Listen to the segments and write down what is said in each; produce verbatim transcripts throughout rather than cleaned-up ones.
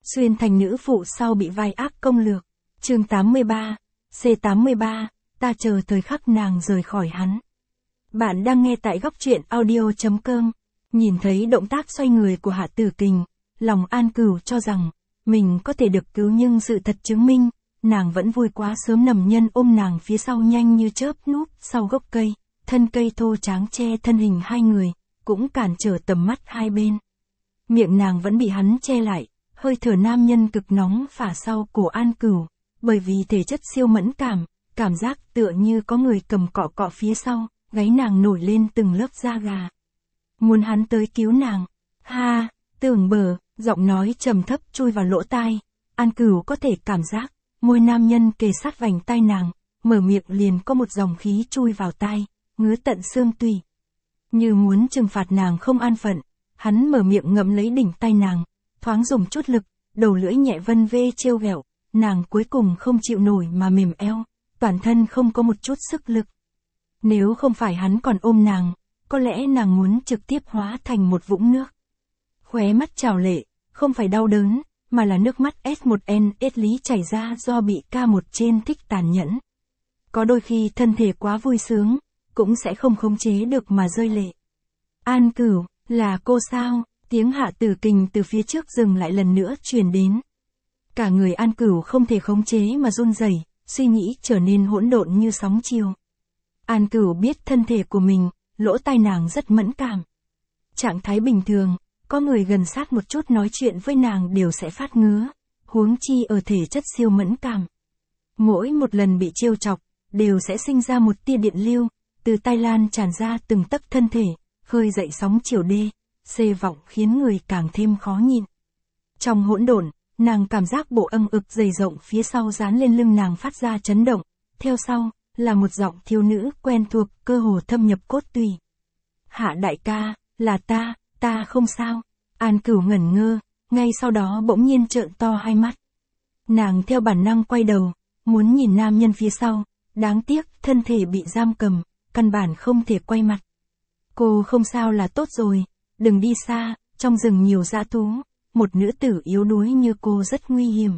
xuyên thành nữ phụ sau bị vai ác công lược. Chương tám mươi ba, C tám mươi ba, ta chờ thời khắc nàng rời khỏi hắn. Bạn đang nghe tại góc truyện audio chấm com. Nhìn thấy động tác xoay người của Hạ Tử Kình, lòng An Cửu cho rằng mình có thể được cứu, nhưng sự thật chứng minh, nàng vẫn vui quá sớm. Nằm nhân ôm nàng phía sau nhanh như chớp núp sau gốc cây, thân cây thô tráng che thân hình hai người, cũng cản trở tầm mắt hai bên. Miệng nàng vẫn bị hắn che lại, hơi thở nam nhân cực nóng phả sau cổ An Cửu, bởi vì thể chất siêu mẫn cảm, cảm giác tựa như có người cầm cọ cọ phía sau, gáy nàng nổi lên từng lớp da gà. Muốn hắn tới cứu nàng. Ha, tưởng bờ, giọng nói trầm thấp chui vào lỗ tai. An Cửu có thể cảm giác, môi nam nhân kề sát vành tai nàng, mở miệng liền có một dòng khí chui vào tai, ngứa tận xương tủy. Như muốn trừng phạt nàng không an phận, hắn mở miệng ngậm lấy đỉnh tai nàng, thoáng dùng chút lực, đầu lưỡi nhẹ vân vê trêu ghẹo, nàng cuối cùng không chịu nổi mà mềm eo, toàn thân không có một chút sức lực. Nếu không phải hắn còn ôm nàng, có lẽ nàng muốn trực tiếp hóa thành một vũng nước. Khóe mắt trào lệ, không phải đau đớn, mà là nước mắt S một N S lý chảy ra do bị K một trên thích tàn nhẫn. Có đôi khi thân thể quá vui sướng, cũng sẽ không khống chế được mà rơi lệ. An Cửu, là cô sao? Tiếng Hạ Tử Kình từ phía trước dừng lại lần nữa truyền đến. Cả người An Cửu không thể khống chế mà run rẩy, suy nghĩ trở nên hỗn độn như sóng chiều. An Cửu biết thân thể của mình, lỗ tai nàng rất mẫn cảm. Trạng thái bình thường, có người gần sát một chút nói chuyện với nàng đều sẽ phát ngứa, huống chi ở thể chất siêu mẫn cảm. Mỗi một lần bị trêu chọc, đều sẽ sinh ra một tia điện lưu, từ tai lan tràn ra từng tấc thân thể, khơi dậy sóng chiều đê, xê vọng khiến người càng thêm khó nhịn. Trong hỗn độn, nàng cảm giác bộ âm ực dày rộng phía sau dán lên lưng nàng phát ra chấn động, theo sau, là một giọng thiếu nữ quen thuộc cơ hồ thâm nhập cốt tủy. Hạ đại ca, là ta, ta không sao. An Cửu ngẩn ngơ, ngay sau đó bỗng nhiên trợn to hai mắt. Nàng theo bản năng quay đầu, muốn nhìn nam nhân phía sau, đáng tiếc thân thể bị giam cầm, căn bản không thể quay mặt. Cô không sao là tốt rồi, đừng đi xa, trong rừng nhiều dã thú, một nữ tử yếu đuối như cô rất nguy hiểm.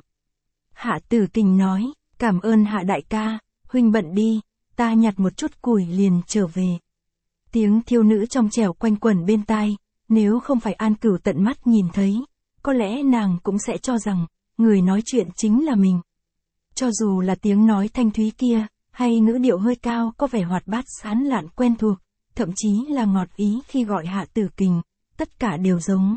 Hạ Tử Kình nói, cảm ơn Hạ đại ca, huynh bận đi, ta nhặt một chút củi liền trở về. Tiếng thiếu nữ trong trẻo quanh quẩn bên tai, nếu không phải An Cửu tận mắt nhìn thấy, có lẽ nàng cũng sẽ cho rằng, người nói chuyện chính là mình. Cho dù là tiếng nói thanh thúy kia, hay ngữ điệu hơi cao có vẻ hoạt bát sán lạn quen thuộc, thậm chí là ngọt ý khi gọi Hạ Tử Kình, tất cả đều giống.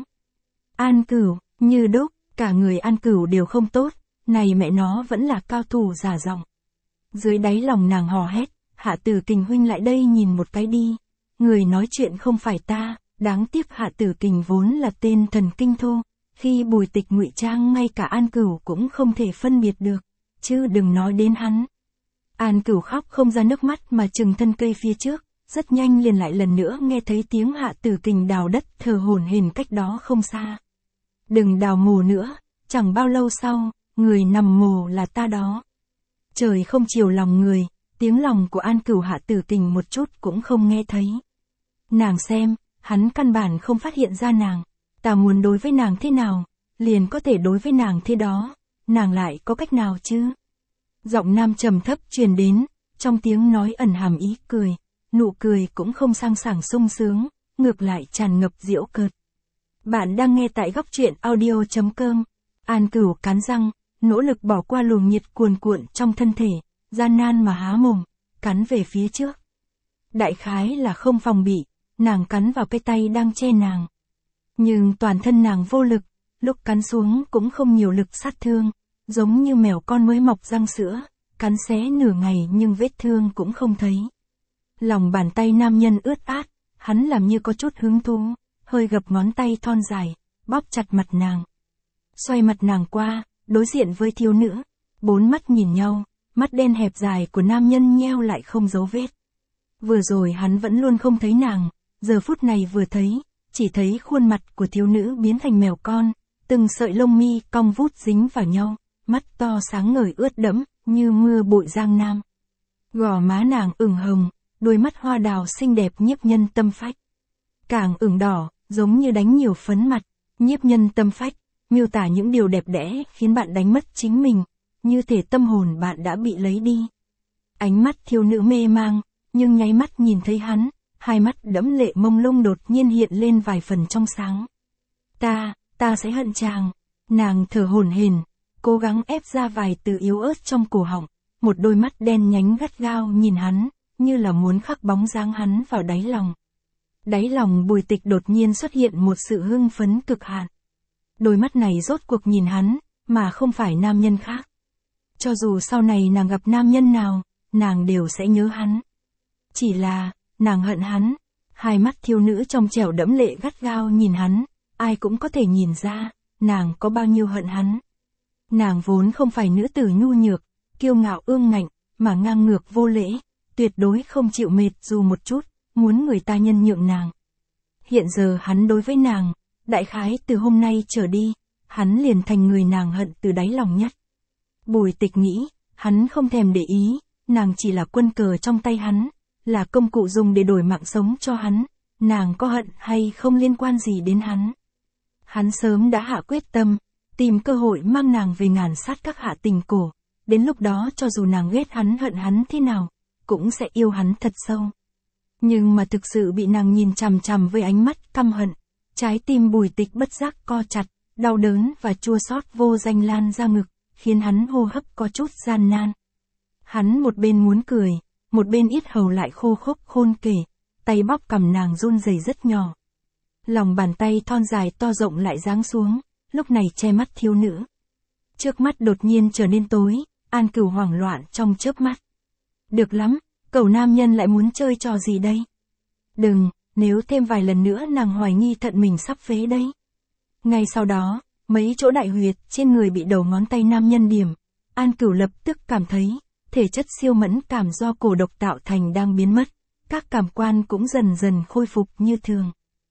An Cửu, như đúc, cả người An Cửu đều không tốt, này mẹ nó vẫn là cao thủ giả giọng. Dưới đáy lòng nàng hò hét, Hạ Tử Kình huynh lại đây nhìn một cái đi. Người nói chuyện không phải ta, đáng tiếc Hạ Tử Kình vốn là tên thần kinh thô, khi Bùi Tịch ngụy trang ngay cả An Cửu cũng không thể phân biệt được, chứ đừng nói đến hắn. An Cửu khóc không ra nước mắt mà chừng thân cây phía trước, rất nhanh liền lại lần nữa nghe thấy tiếng Hạ Tử Kình đào đất thờ hổn hển cách đó không xa. Đừng đào mồ nữa, chẳng bao lâu sau, người nằm mồ là ta đó. Trời không chiều lòng người, tiếng lòng của An Cửu Hạ Tử Kình một chút cũng không nghe thấy. Nàng xem, hắn căn bản không phát hiện ra nàng, ta muốn đối với nàng thế nào, liền có thể đối với nàng thế đó, nàng lại có cách nào chứ? Giọng nam trầm thấp truyền đến, trong tiếng nói ẩn hàm ý cười, nụ cười cũng không sang sảng sung sướng, ngược lại tràn ngập giễu cợt. Bạn đang nghe tại góc truyện audio chấm com. An Cửu cắn răng, nỗ lực bỏ qua luồng nhiệt cuồn cuộn trong thân thể, gian nan mà há mồm, cắn về phía trước. Đại khái là không phòng bị, nàng cắn vào cái tay đang che nàng. Nhưng toàn thân nàng vô lực, lúc cắn xuống cũng không nhiều lực sát thương, giống như mèo con mới mọc răng sữa, cắn xé nửa ngày nhưng vết thương cũng không thấy. Lòng bàn tay nam nhân ướt át, hắn làm như có chút hứng thú, hơi gập ngón tay thon dài, bóp chặt mặt nàng. Xoay mặt nàng qua, đối diện với thiếu nữ, bốn mắt nhìn nhau, mắt đen hẹp dài của nam nhân nheo lại không dấu vết. Vừa rồi hắn vẫn luôn không thấy nàng, giờ phút này vừa thấy, chỉ thấy khuôn mặt của thiếu nữ biến thành mèo con, từng sợi lông mi cong vút dính vào nhau, mắt to sáng ngời ướt đẫm, như mưa bụi giang nam. Gò má nàng ửng hồng, đôi mắt hoa đào xinh đẹp nhiếp nhân tâm phách. Càng ửng đỏ, giống như đánh nhiều phấn mặt, nhiếp nhân tâm phách, miêu tả những điều đẹp đẽ khiến bạn đánh mất chính mình, như thể tâm hồn bạn đã bị lấy đi. Ánh mắt thiếu nữ mê mang, nhưng nháy mắt nhìn thấy hắn, hai mắt đẫm lệ mông lung đột nhiên hiện lên vài phần trong sáng. Ta, ta sẽ hận chàng. Nàng thở hổn hển, cố gắng ép ra vài từ yếu ớt trong cổ họng, một đôi mắt đen nhánh gắt gao nhìn hắn, như là muốn khắc bóng dáng hắn vào đáy lòng. Đáy lòng Bùi Tịch đột nhiên xuất hiện một sự hưng phấn cực hạn. Đôi mắt này rốt cuộc nhìn hắn, mà không phải nam nhân khác. Cho dù sau này nàng gặp nam nhân nào, nàng đều sẽ nhớ hắn. Chỉ là, nàng hận hắn. Hai mắt thiếu nữ trong trẻo đẫm lệ gắt gao nhìn hắn, ai cũng có thể nhìn ra, nàng có bao nhiêu hận hắn. Nàng vốn không phải nữ tử nhu nhược, kiêu ngạo ương ngạnh, mà ngang ngược vô lễ, tuyệt đối không chịu mệt dù một chút, muốn người ta nhân nhượng nàng. Hiện giờ hắn đối với nàng, đại khái từ hôm nay trở đi, hắn liền thành người nàng hận từ đáy lòng nhất. Bùi Tịch nghĩ, hắn không thèm để ý, nàng chỉ là quân cờ trong tay hắn, là công cụ dùng để đổi mạng sống cho hắn, nàng có hận hay không liên quan gì đến hắn. Hắn sớm đã hạ quyết tâm, tìm cơ hội mang nàng về ngàn sát các hạ tình cổ, đến lúc đó cho dù nàng ghét hắn hận hắn thế nào, cũng sẽ yêu hắn thật sâu. Nhưng mà thực sự bị nàng nhìn chằm chằm với ánh mắt căm hận, trái tim Bùi Tịch bất giác co chặt, đau đớn và chua xót vô danh lan ra ngực, khiến hắn hô hấp có chút gian nan. Hắn một bên muốn cười, một bên yết hầu lại khô khốc khôn kể, tay bóp cằm nàng run rẩy rất nhỏ. Lòng bàn tay thon dài to rộng lại giáng xuống, lúc này che mắt thiếu nữ. Trước mắt đột nhiên trở nên tối, An Cửu hoảng loạn trong chớp mắt. Được lắm, cậu nam nhân lại muốn chơi trò gì đây? Đừng, nếu thêm vài lần nữa nàng hoài nghi thận mình sắp phế đấy. Ngay sau đó, mấy chỗ đại huyệt trên người bị đầu ngón tay nam nhân điểm, An Cửu lập tức cảm thấy, thể chất siêu mẫn cảm do cổ độc tạo thành đang biến mất, các cảm quan cũng dần dần khôi phục như thường.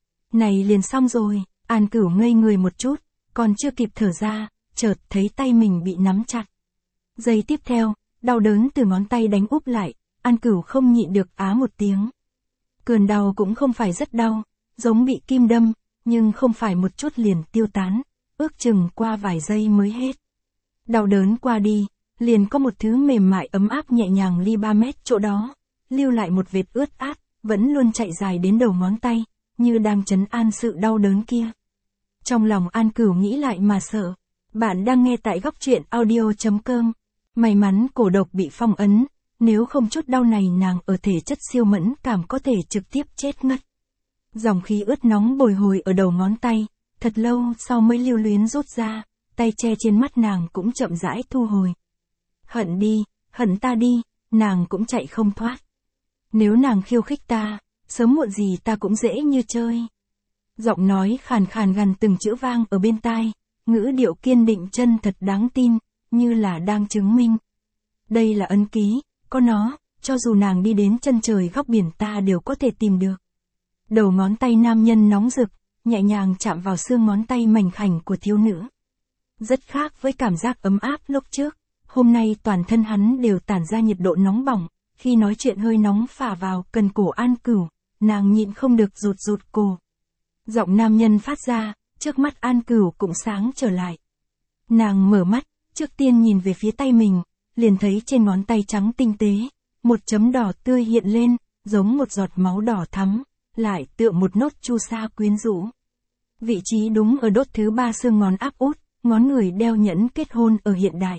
Này liền xong rồi, An Cửu ngây người một chút, còn chưa kịp thở ra, chợt thấy tay mình bị nắm chặt. Giây tiếp theo, đau đớn từ ngón tay đánh úp lại, An Cửu không nhịn được á một tiếng. Cơn đau cũng không phải rất đau, giống bị kim đâm, nhưng không phải một chút liền tiêu tán, ước chừng qua vài giây mới hết. Đau đớn qua đi, liền có một thứ mềm mại ấm áp nhẹ nhàng ly ba mét chỗ đó, lưu lại một vệt ướt át, vẫn luôn chạy dài đến đầu ngón tay, như đang trấn an sự đau đớn kia. Trong lòng An Cửu nghĩ lại mà sợ. Bạn đang nghe tại góc truyện audio chấm com. May mắn cổ độc bị phong ấn, nếu không chút đau này nàng ở thể chất siêu mẫn cảm có thể trực tiếp chết ngất. Dòng khí ướt nóng bồi hồi ở đầu ngón tay, thật lâu sau mới lưu luyến rút ra, tay che trên mắt nàng cũng chậm rãi thu hồi. Hận đi, hận ta đi, nàng cũng chạy không thoát. Nếu nàng khiêu khích ta, sớm muộn gì ta cũng dễ như chơi. Giọng nói khàn khàn gần từng chữ vang ở bên tai, ngữ điệu kiên định chân thật đáng tin, như là đang chứng minh. Đây là ấn ký, có nó, cho dù nàng đi đến chân trời góc biển ta đều có thể tìm được. Đầu ngón tay nam nhân nóng rực, nhẹ nhàng chạm vào xương ngón tay mảnh khảnh của thiếu nữ. Rất khác với cảm giác ấm áp lúc trước, hôm nay toàn thân hắn đều tản ra nhiệt độ nóng bỏng, khi nói chuyện hơi nóng phả vào cần cổ An Cửu, nàng nhịn không được rụt rụt cổ. Giọng nam nhân phát ra, trước mắt An Cửu cũng sáng trở lại. Nàng mở mắt, trước tiên nhìn về phía tay mình, liền thấy trên ngón tay trắng tinh tế, một chấm đỏ tươi hiện lên, giống một giọt máu đỏ thắm, lại tựa một nốt chu sa quyến rũ. Vị trí đúng ở đốt thứ ba xương ngón áp út, ngón người đeo nhẫn kết hôn ở hiện đại.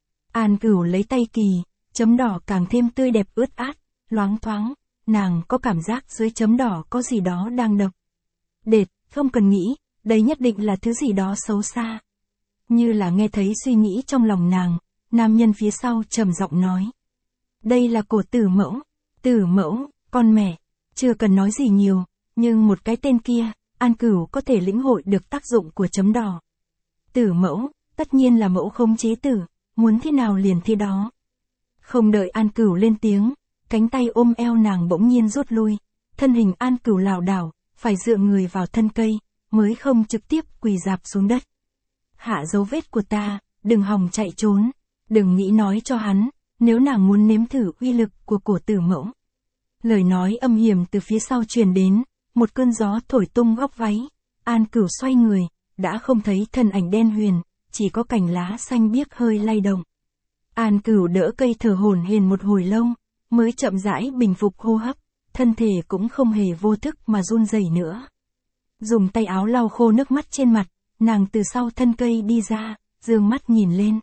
An Cửu lấy tay kỳ, chấm đỏ càng thêm tươi đẹp ướt át, loáng thoáng, nàng có cảm giác dưới chấm đỏ có gì đó đang độc. Đệt, không cần nghĩ, đây nhất định là thứ gì đó xấu xa. Như là nghe thấy suy nghĩ trong lòng nàng, nam nhân phía sau trầm giọng nói. Đây là cổ Tử Mẫu, Tử Mẫu, con mẹ, chưa cần nói gì nhiều, nhưng một cái tên kia, An Cửu có thể lĩnh hội được tác dụng của chấm đỏ. Tử Mẫu, tất nhiên là mẫu không chế tử, muốn thế nào liền thế đó. Không đợi An Cửu lên tiếng, cánh tay ôm eo nàng bỗng nhiên rút lui, thân hình An Cửu lảo đảo, phải dựa người vào thân cây, mới không trực tiếp quỳ rạp xuống đất. Hạ dấu vết của ta, đừng hòng chạy trốn, đừng nghĩ nói cho hắn, nếu nàng muốn nếm thử uy lực của cổ Tử Mẫu. Lời nói âm hiểm từ phía sau truyền đến, một cơn gió thổi tung góc váy, An Cửu xoay người, đã không thấy thân ảnh đen huyền, chỉ có cành lá xanh biếc hơi lay động. An Cửu đỡ cây thở hổn hển một hồi lâu, mới chậm rãi bình phục hô hấp, thân thể cũng không hề vô thức mà run rẩy nữa. Dùng tay áo lau khô nước mắt trên mặt, nàng từ sau thân cây đi ra, dương mắt nhìn lên.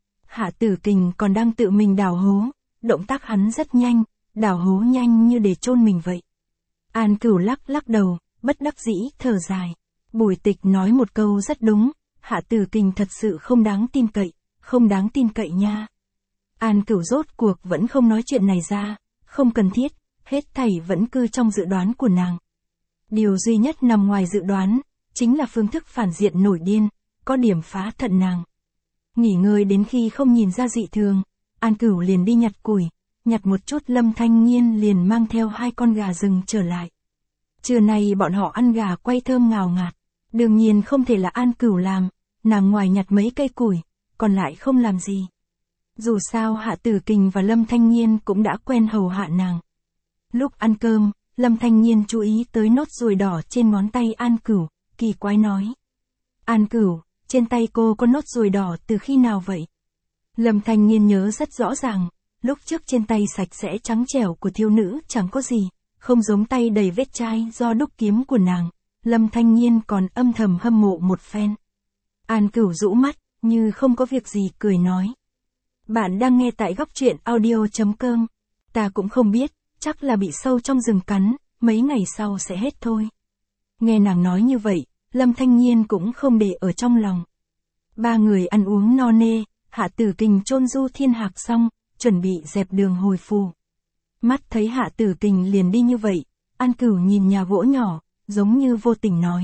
Hạ Tử Kình còn đang tự mình đào hố, động tác hắn rất nhanh, đào hố nhanh như để chôn mình vậy. An Cửu lắc lắc đầu, bất đắc dĩ thở dài. Bùi Tịch nói một câu rất đúng, Hạ Tử Kình thật sự không đáng tin cậy, không đáng tin cậy nha. An Cửu rốt cuộc vẫn không nói chuyện này ra, không cần thiết, hết thảy vẫn cứ trong dự đoán của nàng. Điều duy nhất nằm ngoài dự đoán, chính là phương thức phản diện nổi điên, có điểm phá thận nàng. Nghỉ ngơi đến khi không nhìn ra dị thường, An Cửu liền đi nhặt củi, nhặt một chút Lâm Thanh Nhiên liền mang theo hai con gà rừng trở lại. Trưa nay bọn họ ăn gà quay thơm ngào ngạt, đương nhiên không thể là An Cửu làm, nàng ngoài nhặt mấy cây củi, còn lại không làm gì. Dù sao Hạ Tử Kình và Lâm Thanh Nhiên cũng đã quen hầu hạ nàng. Lúc ăn cơm, Lâm Thanh Nhiên chú ý tới nốt ruồi đỏ trên ngón tay An Cửu, kỳ quái nói. An Cửu, trên tay cô có nốt ruồi đỏ từ khi nào vậy? Lâm Thanh Nhiên nhớ rất rõ ràng, lúc trước trên tay sạch sẽ trắng trẻo của thiếu nữ chẳng có gì, không giống tay đầy vết chai do đúc kiếm của nàng. Lâm Thanh Nhiên còn âm thầm hâm mộ một phen. An Cửu rũ mắt, như không có việc gì cười nói. Bạn đang nghe tại góc truyện audio.com. Ta cũng không biết, chắc là bị sâu trong rừng cắn, mấy ngày sau sẽ hết thôi. Nghe nàng nói như vậy, Lâm Thanh Nhiên cũng không để ở trong lòng. Ba người ăn uống no nê, Hạ Tử Kình chôn Du Thiên Hạc xong, chuẩn bị dẹp đường hồi phù. Mắt thấy Hạ Tử Kình liền đi như vậy, An Cửu nhìn nhà gỗ nhỏ, giống như vô tình nói.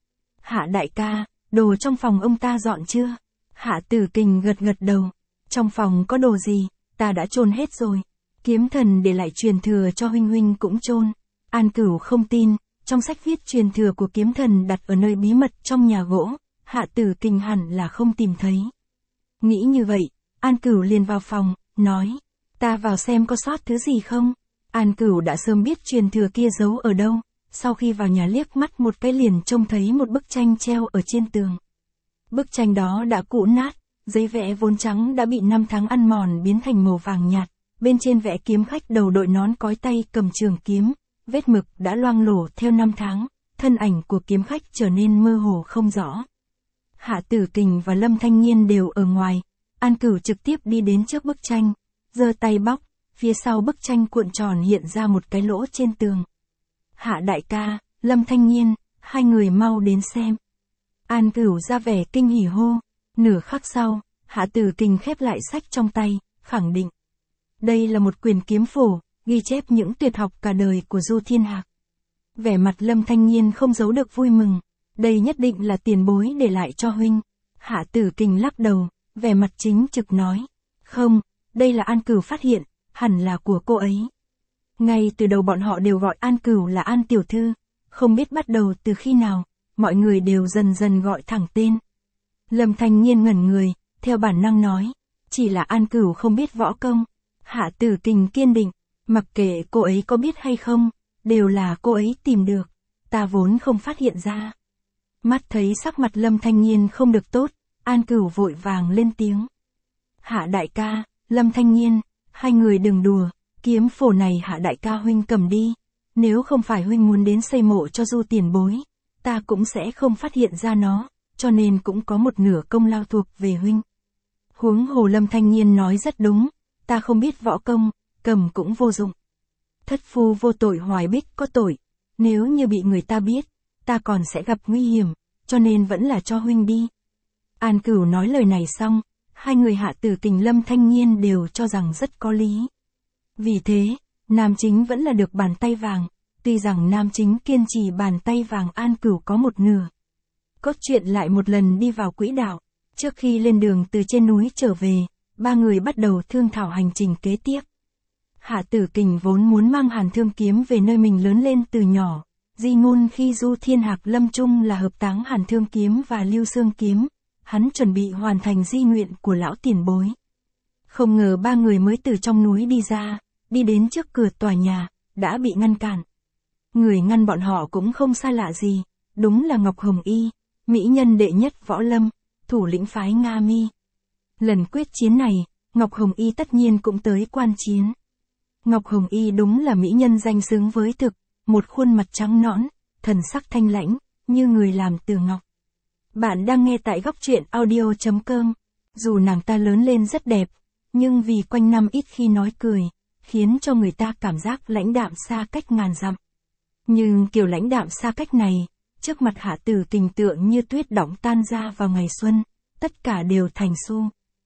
Hạ đại ca, đồ trong phòng ông ta dọn chưa? Hạ Tử Kình gật gật đầu. Trong phòng có đồ gì, ta đã chôn hết rồi. Kiếm thần để lại truyền thừa cho huynh huynh cũng chôn. An Cửu không tin, trong sách viết truyền thừa của kiếm thần đặt ở nơi bí mật trong nhà gỗ, Hạ Tử Kình hẳn là không tìm thấy. Nghĩ như vậy, An Cửu liền vào phòng, nói, ta vào xem có sót thứ gì không. An Cửu đã sớm biết truyền thừa kia giấu ở đâu, sau khi vào nhà liếc mắt một cái liền trông thấy một bức tranh treo ở trên tường. Bức tranh đó đã cũ nát, giấy vẽ vốn trắng đã bị năm tháng ăn mòn biến thành màu vàng nhạt, bên trên vẽ kiếm khách đầu đội nón cói tay cầm trường kiếm, vết mực đã loang lổ theo năm tháng, thân ảnh của kiếm khách trở nên mơ hồ không rõ. Hạ Tử Kình và Lâm Thanh Nhiên đều ở ngoài, An Cửu trực tiếp đi đến trước bức tranh, giơ tay bóc, phía sau bức tranh cuộn tròn hiện ra một cái lỗ trên tường. Hạ đại ca, Lâm Thanh Nhiên, hai người mau đến xem. An Cửu ra vẻ kinh hỉ hô, nửa khắc sau, Hạ Tử Kình khép lại sách trong tay, khẳng định. Đây là một quyển kiếm phổ, ghi chép những tuyệt học cả đời của Du Thiên Hạc. Vẻ mặt Lâm Thanh Nhiên không giấu được vui mừng, đây nhất định là tiền bối để lại cho huynh. Hạ Tử Kình lắc đầu, vẻ mặt chính trực nói, không, đây là An Cửu phát hiện, hẳn là của cô ấy. Ngay từ đầu bọn họ đều gọi An Cửu là An tiểu thư, không biết bắt đầu từ khi nào, mọi người đều dần dần gọi thẳng tên. Lâm Thanh Nhiên ngẩn người, theo bản năng nói, chỉ là An Cửu không biết võ công. Hạ Tử Kình kiên định, mặc kệ cô ấy có biết hay không, đều là cô ấy tìm được, ta vốn không phát hiện ra. Mắt thấy sắc mặt Lâm Thanh Nhiên không được tốt, An Cửu vội vàng lên tiếng. Hạ đại ca, Lâm Thanh Nhiên, hai người đừng đùa, kiếm phổ này Hạ đại ca huynh cầm đi, nếu không phải huynh muốn đến xây mộ cho Du tiền bối, ta cũng sẽ không phát hiện ra nó, cho nên cũng có một nửa công lao thuộc về huynh. Huống hồ Lâm Thanh Nhiên nói rất đúng, ta không biết võ công, cầm cũng vô dụng. Thất phu vô tội hoài bích có tội, nếu như bị người ta biết, ta còn sẽ gặp nguy hiểm, cho nên vẫn là cho huynh đi. An Cửu nói lời này xong, hai người Hạ Tử Kình Lâm Thanh Nhiên đều cho rằng rất có lý. Vì thế, nam chính vẫn là được bàn tay vàng, tuy rằng nam chính kiên trì bàn tay vàng An Cửu có một nửa. Cốt truyện lại một lần đi vào quỹ đạo, trước khi lên đường từ trên núi trở về, ba người bắt đầu thương thảo hành trình kế tiếp. Hạ Tử Kình vốn muốn mang Hàn Thương kiếm về nơi mình lớn lên từ nhỏ, di ngôn khi Du Thiên Hạc lâm chung là hợp táng Hàn Thương kiếm và Lưu Xương kiếm, hắn chuẩn bị hoàn thành di nguyện của lão tiền bối. Không ngờ ba người mới từ trong núi đi ra, đi đến trước cửa tòa nhà, đã bị ngăn cản. Người ngăn bọn họ cũng không xa lạ gì, đúng là Ngọc Hồng Y, mỹ nhân đệ nhất võ lâm, thủ lĩnh phái Nga Mi. Lần quyết chiến này, Ngọc Hồng Y tất nhiên cũng tới quan chiến. Ngọc Hồng Y đúng là mỹ nhân danh xứng với thực, một khuôn mặt trắng nõn, thần sắc thanh lãnh, như người làm từ ngọc. Bạn đang nghe tại góc truyện audio chấm com. Dù nàng ta lớn lên rất đẹp, nhưng vì quanh năm ít khi nói cười, khiến cho người ta cảm giác lãnh đạm xa cách ngàn dặm. Nhưng kiểu lãnh đạm xa cách này, trước mặt Hạ Tử Kình tượng như tuyết đọng tan ra vào ngày xuân, tất cả đều thành xu.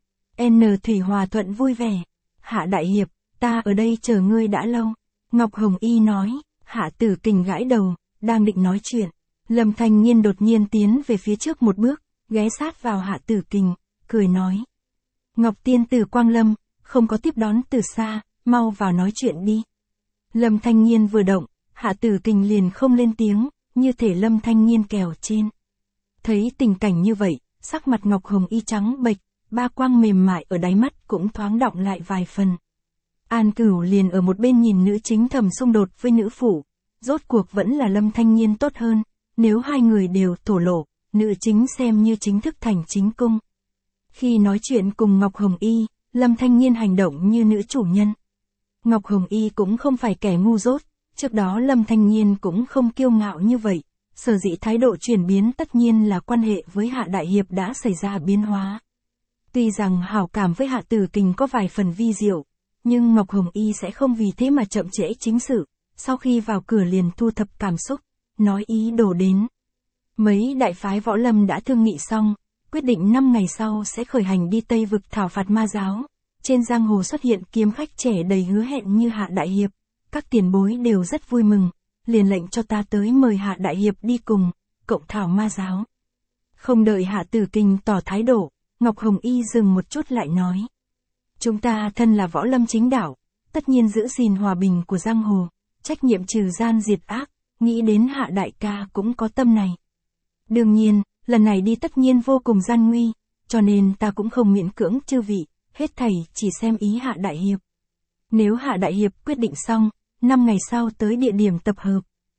N Thủy hòa thuận vui vẻ. Hạ đại hiệp, ta ở đây chờ ngươi đã lâu. Ngọc Hồng Y nói. Hạ Tử Kình gãi đầu, đang định nói chuyện. Lâm Thanh Nhiên đột nhiên tiến về phía trước một bước, ghé sát vào Hạ Tử Kình, cười nói. Ngọc tiên tử Quang Lâm, không có tiếp đón từ xa, mau vào nói chuyện đi. Lâm Thanh Nhiên vừa động, Hạ Tử Kình liền không lên tiếng, như thể Lâm Thanh Nhiên kèo trên. Thấy tình cảnh như vậy, sắc mặt Ngọc Hồng Y trắng bệch, ba quang mềm mại ở đáy mắt cũng thoáng đọng lại vài phần. An Cửu liền ở một bên nhìn nữ chính thầm xung đột với nữ phụ, rốt cuộc vẫn là Lâm Thanh Nhiên tốt hơn, nếu hai người đều thổ lộ, nữ chính xem như chính thức thành chính cung. Khi nói chuyện cùng Ngọc Hồng Y, Lâm Thanh Nhiên hành động như nữ chủ nhân. Ngọc Hồng Y cũng không phải kẻ ngu dốt, trước đó Lâm Thanh Nhiên cũng không kiêu ngạo như vậy, sở dĩ thái độ chuyển biến tất nhiên là quan hệ với Hạ đại hiệp đã xảy ra biến hóa. Tuy rằng hảo cảm với Hạ Tử Kình có vài phần vi diệu, nhưng Ngọc Hồng Y sẽ không vì thế mà chậm trễ chính sự, sau khi vào cửa liền thu thập cảm xúc, nói ý đồ đến. Mấy đại phái võ lâm đã thương nghị xong, quyết định năm ngày sau sẽ khởi hành đi Tây Vực thảo phạt ma giáo. Trên giang hồ xuất hiện kiếm khách trẻ đầy hứa hẹn như Hạ đại hiệp, các tiền bối đều rất vui mừng, liền lệnh cho ta tới mời Hạ đại hiệp đi cùng, cộng thảo ma giáo. Không đợi Hạ Tử Kình tỏ thái độ, Ngọc Hồng Y dừng một chút lại nói. Chúng ta thân là võ lâm chính đạo, tất nhiên giữ gìn hòa bình của giang hồ, trách nhiệm trừ gian diệt ác, nghĩ đến Hạ đại ca cũng có tâm này. Đương nhiên, lần này đi tất nhiên vô cùng gian nguy, cho nên ta cũng không miễn cưỡng chư vị, hết thảy chỉ xem ý Hạ đại hiệp. Nếu Hạ đại hiệp quyết định xong, năm ngày sau tới địa điểm tập hợp.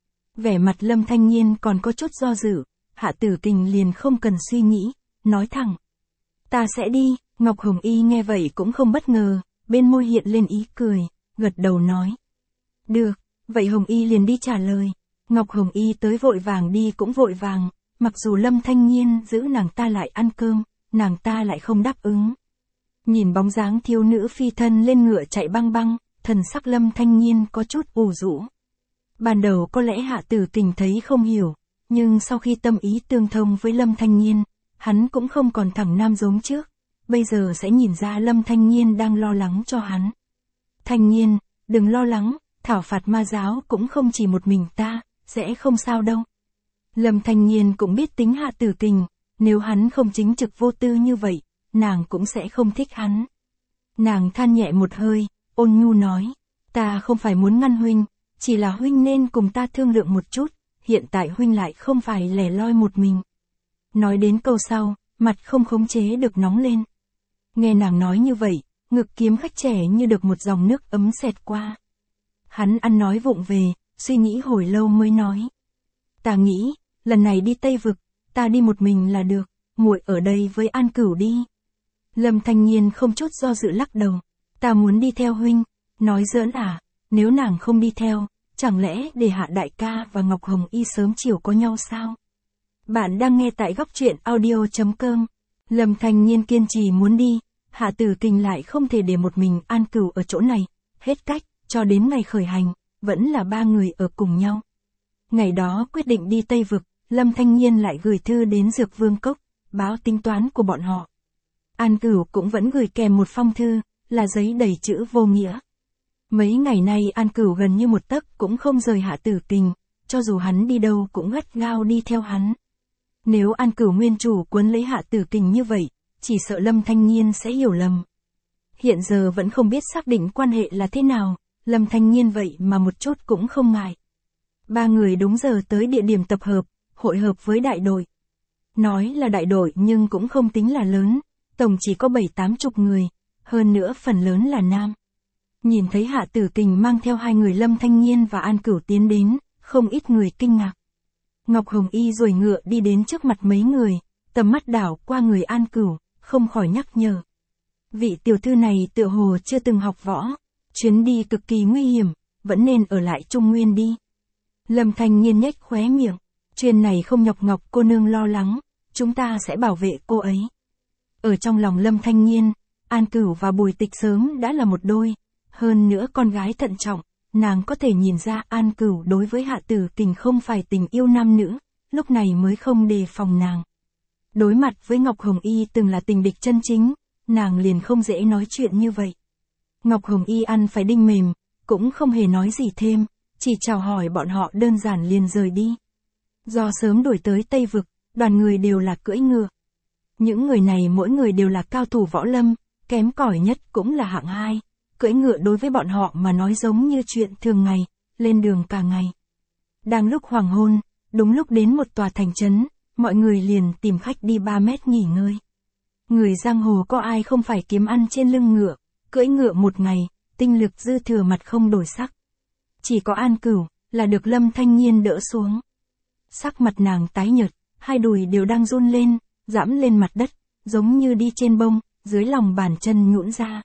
Vẻ mặt Lâm Thanh Nhiên còn có chút do dự, Hạ Tử Kình liền không cần suy nghĩ, nói thẳng. Ta sẽ đi. Ngọc Hồng Y nghe vậy cũng không bất ngờ, bên môi hiện lên ý cười, gật đầu nói. Được, vậy Hồng Y liền đi trả lời. Ngọc Hồng Y tới vội vàng đi cũng vội vàng, mặc dù Lâm Thanh Nhiên giữ nàng ta lại ăn cơm, nàng ta lại không đáp ứng. Nhìn bóng dáng thiếu nữ phi thân lên ngựa chạy băng băng, thần sắc Lâm Thanh Nhiên có chút ủ rũ. Ban đầu có lẽ Hạ Tử Kình thấy không hiểu, nhưng sau khi tâm ý tương thông với Lâm Thanh Nhiên, hắn cũng không còn thẳng nam giống trước. Bây giờ sẽ nhìn ra Lâm Thanh Nhiên đang lo lắng cho hắn. Thanh Nhiên, đừng lo lắng, thảo phạt ma giáo cũng không chỉ một mình ta, sẽ không sao đâu. Lâm Thanh Nhiên cũng biết tính Hạ Tử Kình, nếu hắn không chính trực vô tư như vậy, nàng cũng sẽ không thích hắn. Nàng than nhẹ một hơi, ôn nhu nói, ta không phải muốn ngăn huynh, chỉ là huynh nên cùng ta thương lượng một chút, hiện tại huynh lại không phải lẻ loi một mình. Nói đến câu sau, mặt không khống chế được nóng lên. Nghe nàng nói như vậy, ngực kiếm khách trẻ như được một dòng nước ấm xẹt qua. Hắn ăn nói vụng về, suy nghĩ hồi lâu mới nói. Ta nghĩ, lần này đi Tây Vực, ta đi một mình là được, muội ở đây với An Cửu đi. Lâm Thanh Nhiên không chút do dự lắc đầu. Ta muốn đi theo huynh. Nói giỡn à, nếu nàng không đi theo, chẳng lẽ để Hạ đại ca và Ngọc Hồng Y sớm chiều có nhau sao? Bạn đang nghe tại góc truyện audio chấm com. Lâm Thanh Nhiên kiên trì muốn đi, Hạ Tử Kình lại không thể để một mình An Cửu ở chỗ này, hết cách, cho đến ngày khởi hành, vẫn là ba người ở cùng nhau. Ngày đó quyết định đi Tây Vực, Lâm Thanh Nhiên lại gửi thư đến Dược Vương Cốc, báo tính toán của bọn họ. An Cửu cũng vẫn gửi kèm một phong thư, là giấy đầy chữ vô nghĩa. Mấy ngày nay An Cửu gần như một tấc cũng không rời Hạ Tử Kình, cho dù hắn đi đâu cũng gắt gao đi theo hắn. Nếu An Cửu nguyên chủ cuốn lấy Hạ Tử Kình như vậy, chỉ sợ Lâm Thanh Nhiên sẽ hiểu lầm. Hiện giờ vẫn không biết xác định quan hệ là thế nào, Lâm Thanh Nhiên vậy mà một chút cũng không ngại. Ba người đúng giờ tới địa điểm tập hợp, hội hợp với đại đội. Nói là đại đội nhưng cũng không tính là lớn, tổng chỉ có bảy tám chục người, hơn nữa phần lớn là nam. Nhìn thấy Hạ Tử Kình mang theo hai người Lâm Thanh Nhiên và An Cửu tiến đến, không ít người kinh ngạc. Ngọc Hồng Y rồi ngựa đi đến trước mặt mấy người, tầm mắt đảo qua người An Cửu, không khỏi nhắc nhở. Vị tiểu thư này tựa hồ chưa từng học võ, chuyến đi cực kỳ nguy hiểm, vẫn nên ở lại Trung Nguyên đi. Lâm Thanh Nhiên nhếch khóe miệng, chuyện này không nhọc Ngọc cô nương lo lắng, chúng ta sẽ bảo vệ cô ấy. Ở trong lòng Lâm Thanh Nhiên, An Cửu và Bùi Tịch sớm đã là một đôi, hơn nữa con gái thận trọng, nàng có thể nhìn ra An Cửu đối với Hạ Tử Kình không phải tình yêu nam nữ, lúc này mới không đề phòng nàng. Đối mặt với Ngọc Hồng Y từng là tình địch chân chính, nàng liền không dễ nói chuyện như vậy. Ngọc Hồng Y ăn phải đinh mềm, cũng không hề nói gì thêm, chỉ chào hỏi bọn họ đơn giản liền rời đi. Do sớm đuổi tới Tây Vực, đoàn người đều là cưỡi ngựa. Những người này mỗi người đều là cao thủ võ lâm, kém cỏi nhất cũng là hạng hai. Cưỡi ngựa đối với bọn họ mà nói giống như chuyện thường ngày, lên đường cả ngày. Đang lúc hoàng hôn, đúng lúc đến một tòa thành trấn, mọi người liền tìm khách đi ba mét nghỉ ngơi. Người giang hồ có ai không phải kiếm ăn trên lưng ngựa, cưỡi ngựa một ngày, tinh lực dư thừa mặt không đổi sắc. Chỉ có An Cửu, là được Lâm Thanh Nhiên đỡ xuống. Sắc mặt nàng tái nhợt, hai đùi đều đang run lên, dẫm lên mặt đất, giống như đi trên bông, dưới lòng bàn chân nhũn ra.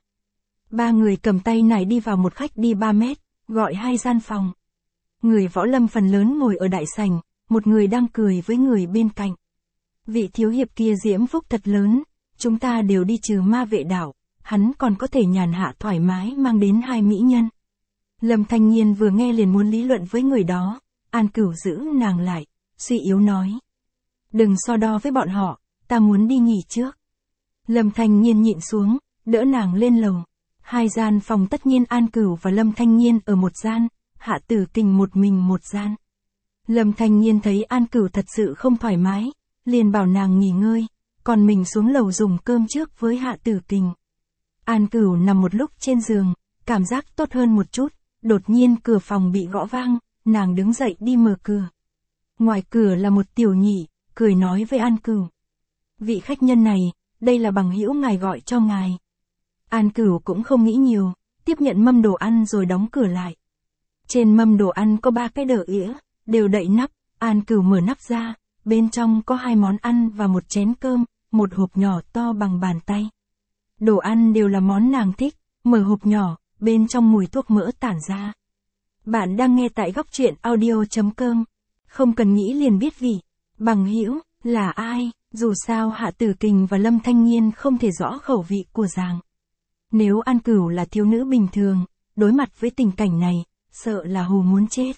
Ba người cầm tay nải đi vào một khách đi ba mét, gọi hai gian phòng. Người võ lâm phần lớn ngồi ở đại sảnh, một người đang cười với người bên cạnh. Vị thiếu hiệp kia diễm phúc thật lớn, chúng ta đều đi trừ ma vệ đảo, hắn còn có thể nhàn hạ thoải mái mang đến hai mỹ nhân. Lâm Thanh Nhiên vừa nghe liền muốn lý luận với người đó, An Cửu giữ nàng lại, suy yếu nói. Đừng so đo với bọn họ, ta muốn đi nghỉ trước. Lâm Thanh Nhiên nhịn xuống, đỡ nàng lên lầu. Hai gian phòng tất nhiên An Cửu và Lâm Thanh Nhiên ở một gian, Hạ Tử Kình một mình một gian. Lâm Thanh Nhiên thấy An Cửu thật sự không thoải mái, liền bảo nàng nghỉ ngơi, còn mình xuống lầu dùng cơm trước với Hạ Tử Kình. An Cửu nằm một lúc trên giường, cảm giác tốt hơn một chút, đột nhiên cửa phòng bị gõ vang, nàng đứng dậy đi mở cửa. Ngoài cửa là một tiểu nhị, cười nói với An Cửu. Vị khách nhân này, đây là bằng hữu ngài gọi cho ngài. An Cửu cũng không nghĩ nhiều, tiếp nhận mâm đồ ăn rồi đóng cửa lại. Trên mâm đồ ăn có ba cái đỡ ĩa, đều đậy nắp, An Cửu mở nắp ra, bên trong có hai món ăn và một chén cơm, một hộp nhỏ to bằng bàn tay. Đồ ăn đều là món nàng thích, mở hộp nhỏ, bên trong mùi thuốc mỡ tản ra. Bạn đang nghe tại góc truyện audio chấm com, không cần nghĩ liền biết vị, bằng hữu là ai, dù sao Hạ Tử Kình và Lâm Thanh Nhiên không thể rõ khẩu vị của nàng. Nếu An Cửu là thiếu nữ bình thường, đối mặt với tình cảnh này, sợ là hù muốn chết.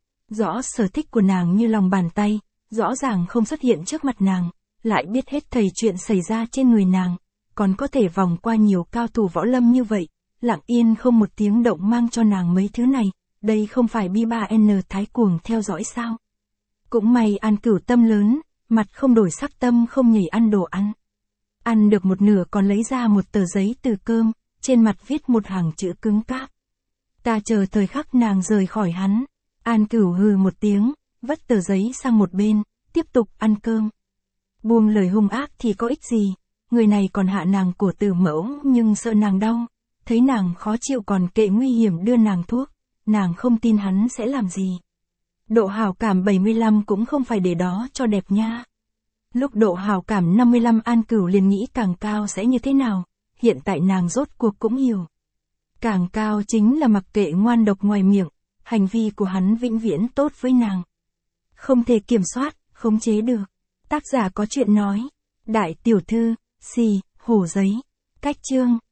Rõ sở thích của nàng như lòng bàn tay, rõ ràng không xuất hiện trước mặt nàng, lại biết hết thầy chuyện xảy ra trên người nàng, còn có thể vòng qua nhiều cao thủ võ lâm như vậy, lặng yên không một tiếng động mang cho nàng mấy thứ này, đây không phải bi ba N thái cuồng theo dõi sao. Cũng may An Cửu tâm lớn, mặt không đổi sắc tâm không nhảy ăn đồ ăn. Ăn được một nửa còn lấy ra một tờ giấy từ cơm, trên mặt viết một hàng chữ cứng cáp. Ta chờ thời khắc nàng rời khỏi hắn. An Cửu hừ một tiếng, vất tờ giấy sang một bên, tiếp tục ăn cơm. Buông lời hung ác thì có ích gì, người này còn hạ nàng của Tử Mẫu nhưng sợ nàng đau, thấy nàng khó chịu còn kệ nguy hiểm đưa nàng thuốc, nàng không tin hắn sẽ làm gì. Độ hảo cảm bảy mươi lăm cũng không phải để đó cho đẹp nha. Lúc độ hảo cảm năm mươi lăm An Cửu liền nghĩ càng cao sẽ như thế nào, hiện tại nàng rốt cuộc cũng hiểu. Càng cao chính là mặc kệ ngoan độc ngoài miệng, hành vi của hắn vĩnh viễn tốt với nàng. Không thể kiểm soát, khống chế được. Tác giả có chuyện nói. Đại tiểu thư, xì, hổ giấy. Cách chương.